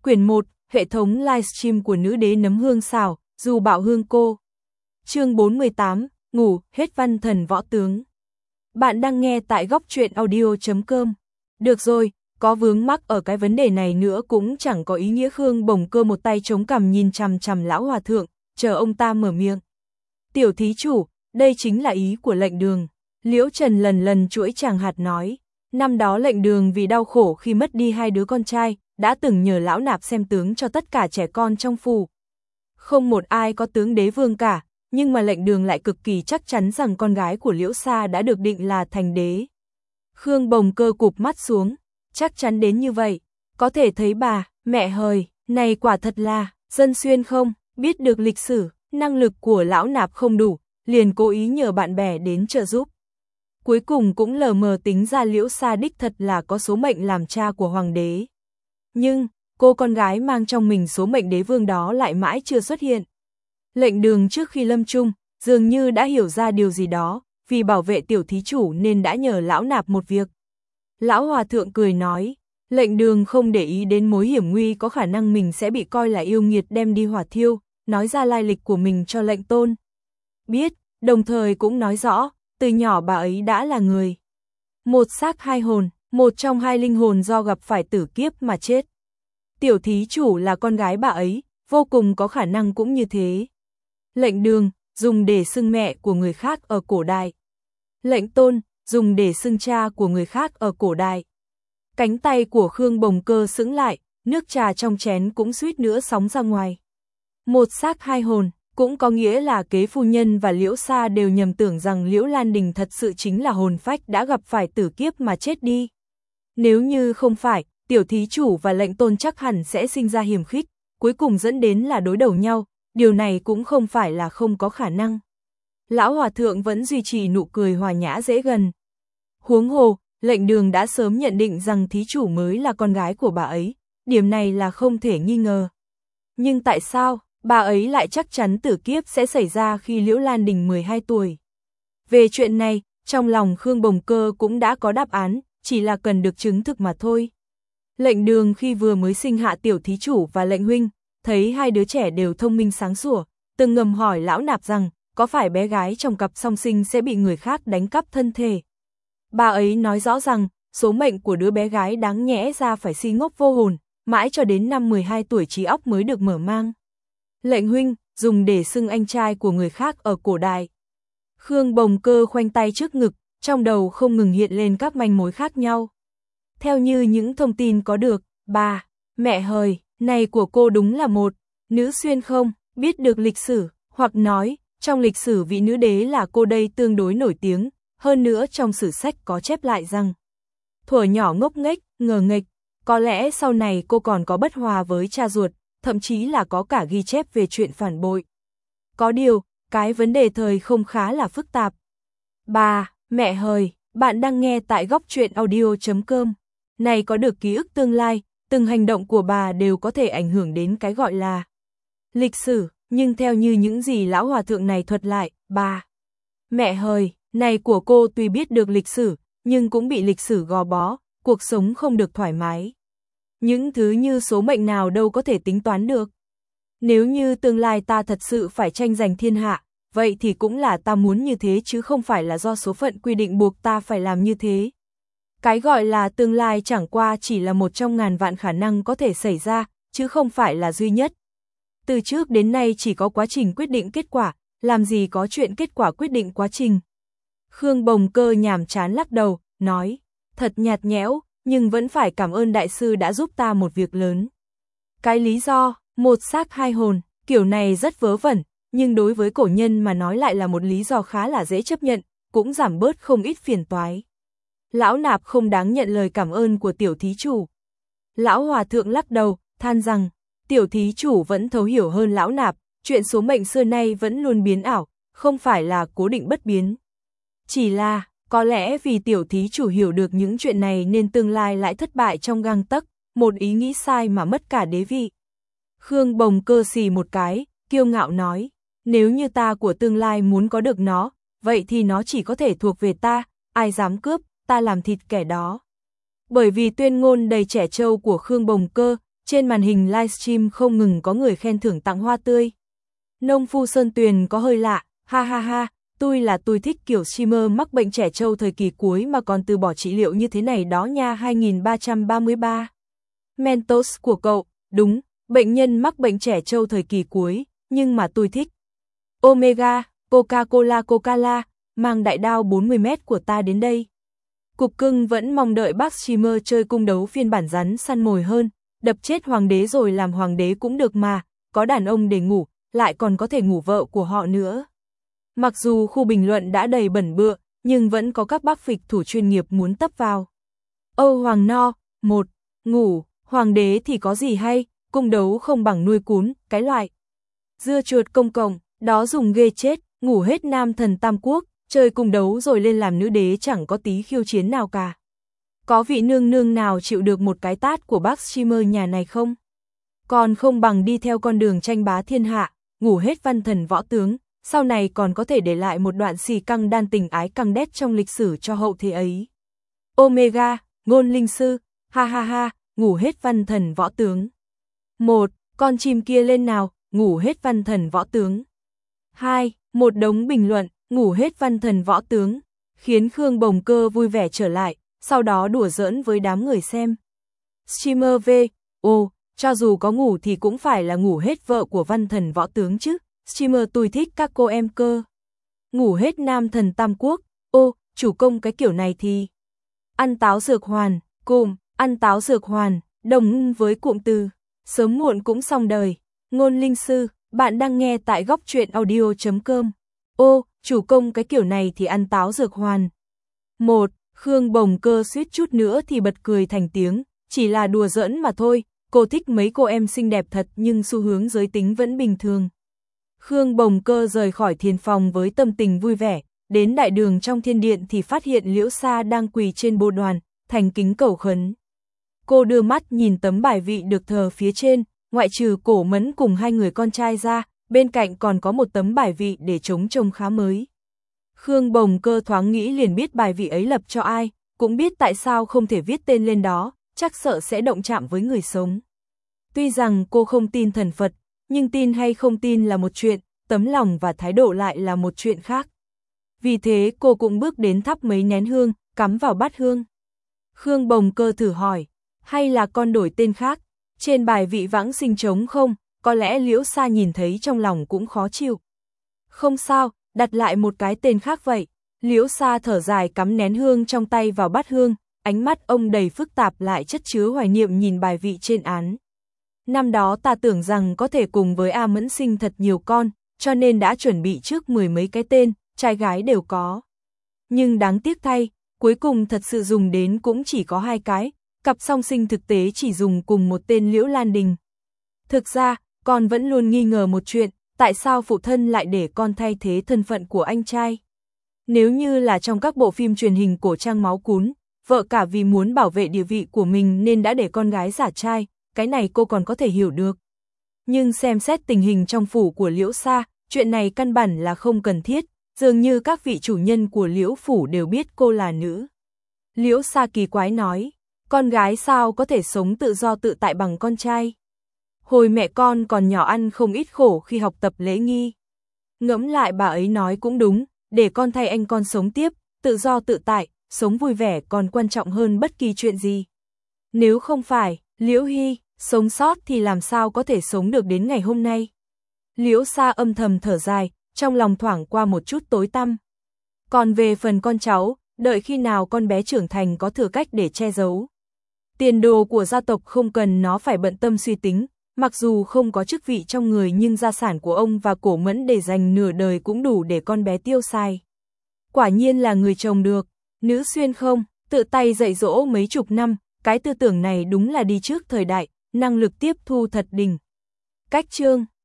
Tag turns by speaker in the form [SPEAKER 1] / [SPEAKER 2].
[SPEAKER 1] Quyển 1, hệ thống livestream của nữ đế nấm hương xào, dù bạo hương cô. Chương 418, ngủ, hết văn thần võ tướng. Bạn đang nghe tại góc truyện audio.com. Được rồi, có vướng mắc ở cái vấn đề này nữa cũng chẳng có ý nghĩa. Khương Bồng Cơ một tay chống cằm nhìn chằm chằm lão hòa thượng, chờ ông ta mở miệng. Tiểu thí chủ, đây chính là ý của lệnh đường. Liễu Trần lần lần chuỗi chàng hạt nói. Năm đó lệnh đường vì đau khổ khi mất đi hai đứa con trai, đã từng nhờ lão nạp xem tướng cho tất cả trẻ con trong phủ. Không một ai có tướng đế vương cả, nhưng mà lệnh đường lại cực kỳ chắc chắn rằng con gái của Liễu Sa đã được định là thành đế. Khương Bồng Cơ cụp mắt xuống, chắc chắn đến như vậy, có thể thấy bà, mẹ hời, này quả thật là, dân xuyên không, biết được lịch sử, năng lực của lão nạp không đủ, liền cố ý nhờ bạn bè đến trợ giúp. Cuối cùng cũng lờ mờ tính ra Liễu Sa đích thật là có số mệnh làm cha của hoàng đế. Nhưng, cô con gái mang trong mình số mệnh đế vương đó lại mãi chưa xuất hiện. Lệnh đường trước khi lâm chung, dường như đã hiểu ra điều gì đó, vì bảo vệ tiểu thí chủ nên đã nhờ lão nạp một việc. Lão hòa thượng cười nói, lệnh đường không để ý đến mối hiểm nguy có khả năng mình sẽ bị coi là yêu nghiệt đem đi hỏa thiêu, nói ra lai lịch của mình cho lệnh tôn biết, đồng thời cũng nói rõ, từ nhỏ bà ấy đã là người. Một xác hai hồn, một trong hai linh hồn do gặp phải tử kiếp mà chết. Tiểu thí chủ là con gái bà ấy, vô cùng có khả năng cũng như thế. Lệnh đường, dùng để xưng mẹ của người khác ở cổ đại. Lệnh tôn, dùng để xưng cha của người khác ở cổ đại. Cánh tay của Khương Bồng Cơ sững lại, nước trà trong chén cũng suýt nữa sóng ra ngoài. Một xác hai hồn, cũng có nghĩa là kế phu nhân và Liễu Sa đều nhầm tưởng rằng Liễu Lan Đình thật sự chính là hồn phách đã gặp phải tử kiếp mà chết đi. Nếu như không phải, tiểu thí chủ và lệnh tôn chắc hẳn sẽ sinh ra hiểm khích, cuối cùng dẫn đến là đối đầu nhau, điều này cũng không phải là không có khả năng. Lão hòa thượng vẫn duy trì nụ cười hòa nhã dễ gần. Huống hồ, lệnh đường đã sớm nhận định rằng thí chủ mới là con gái của bà ấy, điểm này là không thể nghi ngờ. Nhưng tại sao, bà ấy lại chắc chắn tử kiếp sẽ xảy ra khi Liễu Lan Đình 12 tuổi? Về chuyện này, trong lòng Khương Bồng Cơ cũng đã có đáp án, chỉ là cần được chứng thực mà thôi. Lệnh đường khi vừa mới sinh hạ tiểu thí chủ và lệnh huynh, thấy hai đứa trẻ đều thông minh sáng sủa, từng ngầm hỏi lão nạp rằng, có phải bé gái trong cặp song sinh sẽ bị người khác đánh cắp thân thể? Bà ấy nói rõ rằng, số mệnh của đứa bé gái đáng nhẽ ra phải si ngốc vô hồn, mãi cho đến năm 12 tuổi trí óc mới được mở mang. Lệnh huynh, dùng để xưng anh trai của người khác ở cổ đại. Khương Bồng Cơ khoanh tay trước ngực, trong đầu không ngừng hiện lên các manh mối khác nhau. Theo như những thông tin có được, bà, mẹ hời, này của cô đúng là một nữ xuyên không, biết được lịch sử, hoặc nói, trong lịch sử vị nữ đế là cô đây tương đối nổi tiếng, hơn nữa trong sử sách có chép lại rằng, thuở nhỏ ngốc nghếch, ngờ nghệch, có lẽ sau này cô còn có bất hòa với cha ruột, thậm chí là có cả ghi chép về chuyện phản bội. Có điều, cái vấn đề thời không khá là phức tạp. Bà, mẹ hời, bạn đang nghe tại góc truyện audio.com. Này có được ký ức tương lai, từng hành động của bà đều có thể ảnh hưởng đến cái gọi là lịch sử, nhưng theo như những gì lão hòa thượng này thuật lại, bà, mẹ hời, này của cô tuy biết được lịch sử, nhưng cũng bị lịch sử gò bó, cuộc sống không được thoải mái. Những thứ như số mệnh nào đâu có thể tính toán được. Nếu như tương lai ta thật sự phải tranh giành thiên hạ, vậy thì cũng là ta muốn như thế chứ không phải là do số phận quy định buộc ta phải làm như thế. Cái gọi là tương lai chẳng qua chỉ là một trong ngàn vạn khả năng có thể xảy ra, chứ không phải là duy nhất. Từ trước đến nay chỉ có quá trình quyết định kết quả, làm gì có chuyện kết quả quyết định quá trình. Khương Bồng Cơ nhàm chán lắc đầu, nói, thật nhạt nhẽo, nhưng vẫn phải cảm ơn đại sư đã giúp ta một việc lớn. Cái lý do, một xác hai hồn, kiểu này rất vớ vẩn, nhưng đối với cổ nhân mà nói lại là một lý do khá là dễ chấp nhận, cũng giảm bớt không ít phiền toái. Lão nạp không đáng nhận lời cảm ơn của tiểu thí chủ. Lão hòa thượng lắc đầu, than rằng, tiểu thí chủ vẫn thấu hiểu hơn lão nạp, chuyện số mệnh xưa nay vẫn luôn biến ảo, không phải là cố định bất biến. Chỉ là, có lẽ vì tiểu thí chủ hiểu được những chuyện này nên tương lai lại thất bại trong gang tấc, một ý nghĩ sai mà mất cả đế vị. Khương Bồng Cơ xì một cái, kiêu ngạo nói, nếu như ta của tương lai muốn có được nó, vậy thì nó chỉ có thể thuộc về ta, ai dám cướp, ta làm thịt kẻ đó. Bởi vì tuyên ngôn đầy trẻ trâu của Khương Bồng Cơ, Trên màn hình livestream không ngừng có người khen thưởng tặng hoa tươi. Nông phu Sơn Tuyền có hơi lạ, ha ha ha, tôi thích kiểu streamer mắc bệnh trẻ trâu thời kỳ cuối mà còn từ bỏ trị liệu như thế này đó nha. 2333 Mentos của cậu, đúng, bệnh nhân mắc bệnh trẻ trâu thời kỳ cuối, nhưng mà tôi thích. Omega, Coca-Cola, mang đại đao 40m của ta đến đây. Cục cưng vẫn mong đợi bác streamer chơi cung đấu phiên bản rắn săn mồi hơn, đập chết hoàng đế rồi làm hoàng đế cũng được mà, có đàn ông để ngủ, lại còn có thể ngủ vợ của họ nữa. Mặc dù khu bình luận đã đầy bẩn bựa, nhưng vẫn có các bác phịch thủ chuyên nghiệp muốn tấp vào. Âu Hoàng No, 1. Ngủ, hoàng đế thì có gì hay, cung đấu không bằng nuôi cún, cái loại. Dưa chuột công cộng, đó dùng ghê chết, ngủ hết nam thần Tam Quốc, chơi cung đấu rồi lên làm nữ đế chẳng có tí khiêu chiến nào cả. Có vị nương nương nào chịu được một cái tát của bác streamer nhà này không? Còn không bằng đi theo con đường tranh bá thiên hạ, ngủ hết văn thần võ tướng, sau này còn có thể để lại một đoạn xì căng đan tình ái căng đét trong lịch sử cho hậu thế ấy. Omega, ngôn linh sư, ha ha ha, ngủ hết văn thần võ tướng. 1. Con chim kia lên nào, ngủ hết văn thần võ tướng. 2. Một đống bình luận, ngủ hết văn thần võ tướng, khiến Khương Bồng Cơ vui vẻ trở lại, sau đó đùa giỡn với đám người xem. Streamer V, cho dù có ngủ thì cũng phải là ngủ hết vợ của văn thần võ tướng chứ, streamer tôi thích các cô em cơ. Ngủ hết nam thần Tam Quốc, chủ công cái kiểu này thì. Ăn táo dược hoàn, cụm, ăn táo dược hoàn, đồng với cụm từ, sớm muộn cũng xong đời. Ngôn linh sư, bạn đang nghe tại góc truyện audio.com. Chủ công cái kiểu này thì ăn táo dược hoàn. 1. Khương Bồng Cơ suýt chút nữa thì bật cười thành tiếng, chỉ là đùa giỡn mà thôi, cô thích mấy cô em xinh đẹp thật nhưng xu hướng giới tính vẫn bình thường. Khương Bồng Cơ rời khỏi thiền phòng với tâm tình vui vẻ, đến đại đường trong thiên điện thì phát hiện Liễu Sa đang quỳ trên bồ đoàn, thành kính cầu khấn. Cô đưa mắt nhìn tấm bài vị được thờ phía trên, ngoại trừ Cổ Mẫn cùng hai người con trai ra, bên cạnh còn có một tấm bài vị để trống trông khá mới. Khương Bồng Cơ thoáng nghĩ liền biết bài vị ấy lập cho ai, cũng biết tại sao không thể viết tên lên đó, chắc sợ sẽ động chạm với người sống. Tuy rằng cô không tin thần Phật, nhưng tin hay không tin là một chuyện, tấm lòng và thái độ lại là một chuyện khác. Vì thế cô cũng bước đến thắp mấy nén hương, cắm vào bát hương. Khương Bồng Cơ thử hỏi, hay là con đổi tên khác, trên bài vị vãng sinh trống không, có lẽ Liễu Sa nhìn thấy trong lòng cũng khó chịu. Không sao, đặt lại một cái tên khác vậy. Liễu Sa thở dài cắm nén hương trong tay vào bát hương, ánh mắt ông đầy phức tạp lại chất chứa hoài niệm nhìn bài vị trên án. Năm đó ta tưởng rằng có thể cùng với A Mẫn sinh thật nhiều con, cho nên đã chuẩn bị trước 10 mấy cái tên, trai gái đều có. Nhưng đáng tiếc thay, cuối cùng thật sự dùng đến cũng chỉ có 2 cái, cặp song sinh thực tế chỉ dùng cùng một tên Liễu Lan Đình. Thực ra, con vẫn luôn nghi ngờ một chuyện, tại sao phụ thân lại để con thay thế thân phận của anh trai. Nếu như là trong các bộ phim truyền hình cổ trang máu cún, vợ cả vì muốn bảo vệ địa vị của mình nên đã để con gái giả trai, cái này cô còn có thể hiểu được. Nhưng xem xét tình hình trong phủ của Liễu Sa, chuyện này căn bản là không cần thiết, dường như các vị chủ nhân của Liễu phủ đều biết cô là nữ. Liễu Sa kỳ quái nói, con gái sao có thể sống tự do tự tại bằng con trai. Hồi mẹ con còn nhỏ ăn không ít khổ khi học tập lễ nghi. Ngẫm lại bà ấy nói cũng đúng, để con thay anh con sống tiếp, tự do tự tại, sống vui vẻ còn quan trọng hơn bất kỳ chuyện gì. Nếu không phải, Liễu Hy, sống sót thì làm sao có thể sống được đến ngày hôm nay. Liễu Sa âm thầm thở dài, trong lòng thoảng qua một chút tối tăm. Còn về phần con cháu, đợi khi nào con bé trưởng thành có thừa cách để che giấu. Tiền đồ của gia tộc không cần nó phải bận tâm suy tính, mặc dù không có chức vị trong người nhưng gia sản của ông và Cổ Mẫn để dành nửa đời cũng đủ để con bé tiêu xài. Quả nhiên là người chồng được, nữ xuyên không, tự tay dạy dỗ mấy chục năm, cái tư tưởng này đúng là đi trước thời đại, năng lực tiếp thu thật đỉnh. Cách chương